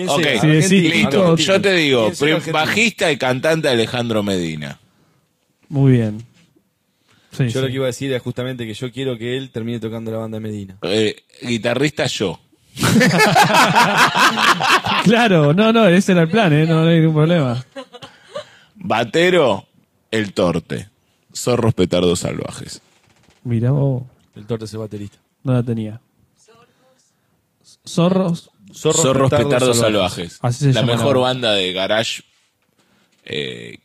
Ok, Sí, listo. Yo te digo, ¿Quién será argentino? bajista y cantante Alejandro Medina. Muy bien. Sí, Yo sí. lo que iba a decir es justamente que yo quiero que él termine tocando la banda de Medina. Guitarrista yo. Claro, no, ese era el plan, no hay ningún problema. Batero, el Torte. Zorros petardos salvajes. Mirá vos, El Torte es el baterista. no la tenía. Zorros. Zorros petardos salvajes. Así se La llama mejor la banda de garage